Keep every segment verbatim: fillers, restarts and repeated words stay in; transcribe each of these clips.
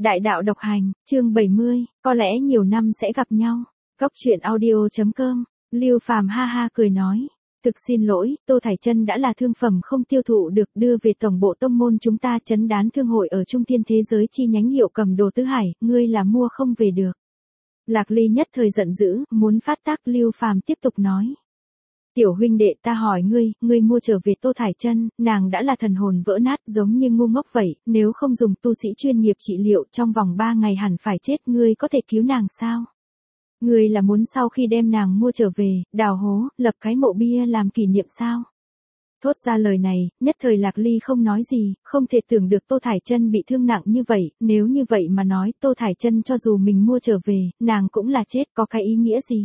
Đại đạo độc hành, chương bảy mươi, có lẽ nhiều năm sẽ gặp nhau. Cốc truyện audio chấm com, Lưu Phàm ha ha cười nói. Thực xin lỗi, Tô Thải Chân đã là thương phẩm không tiêu thụ được đưa về tổng bộ tông môn chúng ta chấn đán thương hội ở Trung Thiên thế giới chi nhánh hiệu cầm đồ Tứ Hải, ngươi là mua không về được. Lạc Ly nhất thời giận dữ, muốn phát tác. Lưu Phàm tiếp tục nói. Tiểu huynh đệ, ta hỏi ngươi, ngươi mua trở về Tô Thải Chân, nàng đã là thần hồn vỡ nát giống như ngu ngốc vậy, nếu không dùng tu sĩ chuyên nghiệp trị liệu trong vòng ba ngày hẳn phải chết, ngươi có thể cứu nàng sao? Ngươi là muốn sau khi đem nàng mua trở về, đào hố, lập cái mộ bia làm kỷ niệm sao? Thốt ra lời này, nhất thời Lạc Ly không nói gì, không thể tưởng được Tô Thải Chân bị thương nặng như vậy, nếu như vậy mà nói Tô Thải Chân cho dù mình mua trở về, nàng cũng là chết, có cái ý nghĩa gì?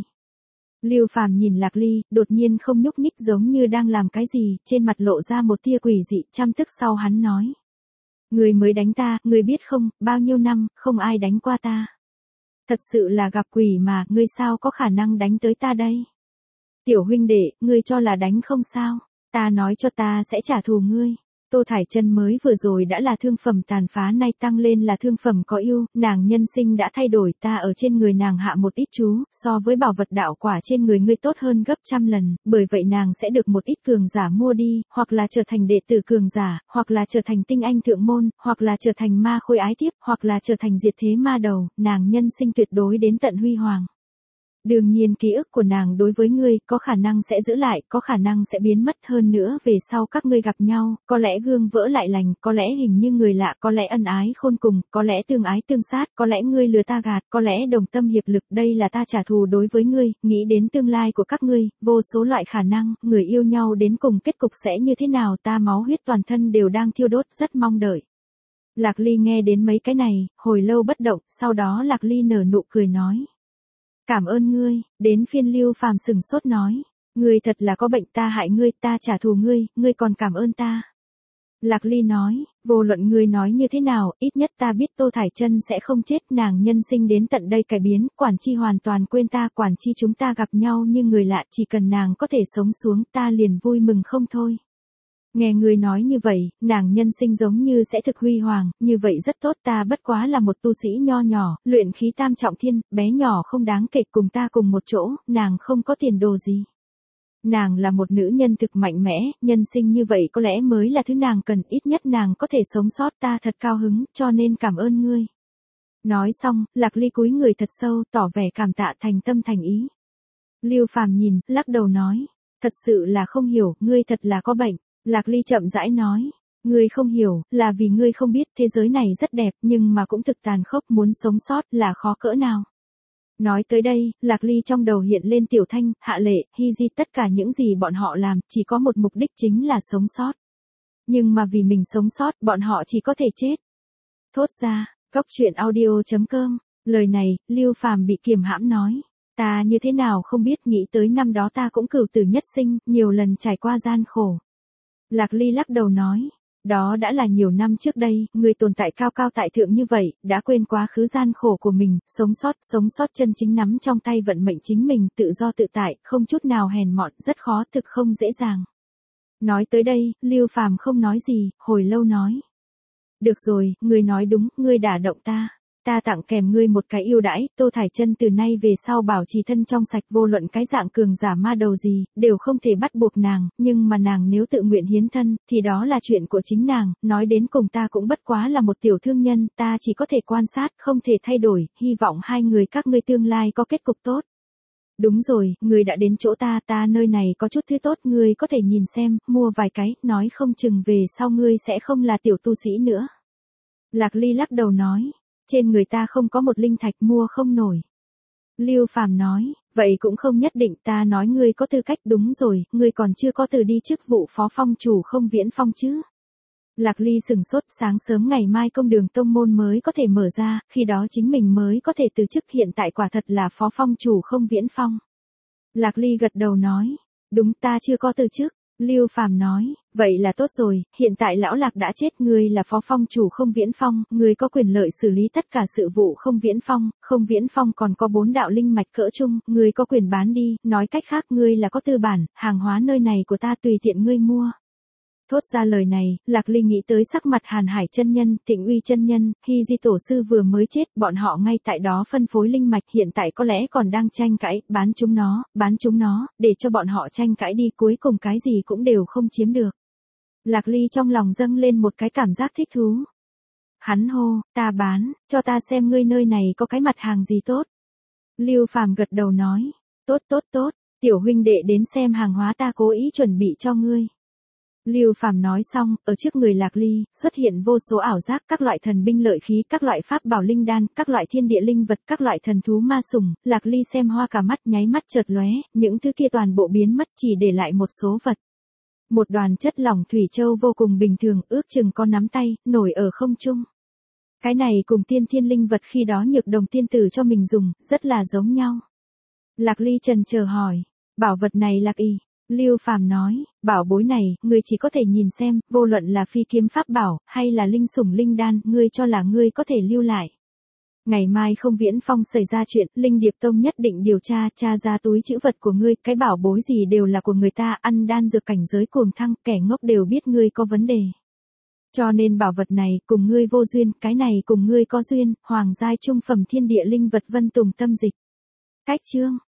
Lưu Phàm nhìn Lạc Ly, đột nhiên không nhúc nhích giống như đang làm cái gì, trên mặt lộ ra một tia quỷ dị, chăm tức sau hắn nói. Người mới đánh ta, người biết không, bao nhiêu năm, không ai đánh qua ta. Thật sự là gặp quỷ mà, ngươi sao có khả năng đánh tới ta đây? Tiểu huynh đệ, ngươi cho là đánh không sao, ta nói cho ta sẽ trả thù ngươi. Tô Thải Chân mới vừa rồi đã là thương phẩm tàn phá, nay tăng lên là thương phẩm có ưu, nàng nhân sinh đã thay đổi, ta ở trên người nàng hạ một ít chú, so với bảo vật đạo quả trên người ngươi tốt hơn gấp trăm lần, bởi vậy nàng sẽ được một ít cường giả mua đi, hoặc là trở thành đệ tử cường giả, hoặc là trở thành tinh anh thượng môn, hoặc là trở thành ma khôi ái tiếp, hoặc là trở thành diệt thế ma đầu, nàng nhân sinh tuyệt đối đến tận huy hoàng. Đương nhiên ký ức của nàng đối với ngươi có khả năng sẽ giữ lại, có khả năng sẽ biến mất, hơn nữa về sau các ngươi gặp nhau, có lẽ gương vỡ lại lành, có lẽ hình như người lạ, có lẽ ân ái khôn cùng, có lẽ tương ái tương sát, có lẽ ngươi lừa ta gạt, có lẽ đồng tâm hiệp lực, đây là ta trả thù đối với ngươi, nghĩ đến tương lai của các ngươi, vô số loại khả năng, người yêu nhau đến cùng kết cục sẽ như thế nào, ta máu huyết toàn thân đều đang thiêu đốt, rất mong đợi. Lạc Ly nghe đến mấy cái này, hồi lâu bất động, sau đó Lạc Ly nở nụ cười nói. Cảm ơn ngươi, đến phiên Lưu Phàm sừng sốt nói. Ngươi thật là có bệnh, ta hại ngươi, ta trả thù ngươi, ngươi còn cảm ơn ta. Lạc Ly nói, vô luận ngươi nói như thế nào, ít nhất ta biết Tô Thải Chân sẽ không chết, nàng nhân sinh đến tận đây cải biến, quản chi hoàn toàn quên ta, quản chi chúng ta gặp nhau như người lạ, chỉ cần nàng có thể sống xuống ta liền vui mừng không thôi. Nghe ngươi nói như vậy, nàng nhân sinh giống như sẽ thực huy hoàng, như vậy rất tốt, ta bất quá là một tu sĩ nho nhỏ, luyện khí tam trọng thiên, bé nhỏ không đáng kể, cùng ta cùng một chỗ, nàng không có tiền đồ gì. Nàng là một nữ nhân thực mạnh mẽ, nhân sinh như vậy có lẽ mới là thứ nàng cần, ít nhất nàng có thể sống sót, ta thật cao hứng, cho nên cảm ơn ngươi. Nói xong, Lạc Ly cúi người thật sâu, tỏ vẻ cảm tạ thành tâm thành ý. Lưu Phàm nhìn, lắc đầu nói, thật sự là không hiểu, ngươi thật là có bệnh. Lạc Ly chậm rãi nói, ngươi không hiểu, là vì ngươi không biết thế giới này rất đẹp nhưng mà cũng thực tàn khốc, muốn sống sót là khó cỡ nào. Nói tới đây, Lạc Ly trong đầu hiện lên Tiểu Thanh, Hạ Lệ, Hy Di, tất cả những gì bọn họ làm, chỉ có một mục đích chính là sống sót. Nhưng mà vì mình sống sót, bọn họ chỉ có thể chết. Thốt ra, cốc truyện audio chấm com, lời này, Lưu Phàm bị kiềm hãm nói. Ta như thế nào không biết, nghĩ tới năm đó ta cũng cửu tử nhất sinh, nhiều lần trải qua gian khổ. Lạc Ly lắc đầu nói, đó đã là nhiều năm trước đây, người tồn tại cao cao tại thượng như vậy, đã quên quá khứ gian khổ của mình, sống sót, sống sót chân chính nắm trong tay vận mệnh chính mình, tự do tự tại, không chút nào hèn mọn, rất khó, thực không dễ dàng. Nói tới đây, Lưu Phàm không nói gì, hồi lâu nói. Được rồi, ngươi nói đúng, ngươi đả động ta. Ta tặng kèm ngươi một cái ưu đãi, Tô Thải Chân từ nay về sau bảo trì thân trong sạch, vô luận cái dạng cường giả ma đầu gì, đều không thể bắt buộc nàng, nhưng mà nàng nếu tự nguyện hiến thân, thì đó là chuyện của chính nàng, nói đến cùng ta cũng bất quá là một tiểu thương nhân, ta chỉ có thể quan sát, không thể thay đổi, hy vọng hai người các ngươi tương lai có kết cục tốt. Đúng rồi, ngươi đã đến chỗ ta, ta nơi này có chút thứ tốt, ngươi có thể nhìn xem, mua vài cái, nói không chừng về sau ngươi sẽ không là tiểu tu sĩ nữa. Lạc Ly lắc đầu nói. Trên người ta không có một linh thạch, mua không nổi. Lưu Phàm nói, vậy cũng không nhất định, ta nói ngươi có tư cách, đúng rồi, ngươi còn chưa có từ đi chức vụ phó phong chủ Không Viễn Phong chứ. Lạc Ly sừng sốt, sáng sớm ngày mai công đường tông môn mới có thể mở ra, khi đó chính mình mới có thể từ chức, hiện tại quả thật là phó phong chủ Không Viễn Phong. Lạc Ly gật đầu nói, đúng, ta chưa có từ chức. Lưu Phàm nói, vậy là tốt rồi, hiện tại lão Lạc đã chết, ngươi là phó phong chủ Không Viễn Phong, ngươi có quyền lợi xử lý tất cả sự vụ Không Viễn Phong, Không Viễn Phong còn có bốn đạo linh mạch cỡ chung, ngươi có quyền bán đi, nói cách khác ngươi là có tư bản, hàng hóa nơi này của ta tùy tiện ngươi mua. Thốt ra lời này, Lạc Ly nghĩ tới sắc mặt Hàn Hải chân nhân, Thịnh Uy chân nhân, Hy Di tổ sư vừa mới chết, bọn họ ngay tại đó phân phối linh mạch, hiện tại có lẽ còn đang tranh cãi, bán chúng nó, bán chúng nó, để cho bọn họ tranh cãi đi, cuối cùng cái gì cũng đều không chiếm được. Lạc Ly trong lòng dâng lên một cái cảm giác thích thú. Hắn hô, ta bán, cho ta xem ngươi nơi này có cái mặt hàng gì tốt. Lưu Phàm gật đầu nói, tốt tốt tốt, tiểu huynh đệ đến xem hàng hóa ta cố ý chuẩn bị cho ngươi. Lưu Phàm nói xong, ở trước người Lạc Ly, xuất hiện vô số ảo giác, các loại thần binh lợi khí, các loại pháp bảo linh đan, các loại thiên địa linh vật, các loại thần thú ma sủng, Lạc Ly xem hoa cả mắt, nháy mắt chợt lóe, những thứ kia toàn bộ biến mất, chỉ để lại một số vật. Một đoàn chất lỏng thủy châu vô cùng bình thường, ước chừng có nắm tay, nổi ở không trung. Cái này cùng tiên thiên linh vật khi đó Nhược Đồng tiên tử cho mình dùng, rất là giống nhau. Lạc Ly trần chờ hỏi, bảo vật này Lạc Y. Lưu Phàm nói, bảo bối này, ngươi chỉ có thể nhìn xem, vô luận là phi kiếm pháp bảo, hay là linh sủng linh đan, ngươi cho là ngươi có thể lưu lại. Ngày mai không Viễn Phong xảy ra chuyện, Linh Điệp Tông nhất định điều tra, tra ra túi trữ vật của ngươi, cái bảo bối gì đều là của người ta, ăn đan dược cảnh giới cuồng thăng, kẻ ngốc đều biết ngươi có vấn đề. Cho nên bảo vật này, cùng ngươi vô duyên, cái này cùng ngươi có duyên, hoàng giai trung phẩm thiên địa linh vật Vân Tùng tâm dịch. Cách chương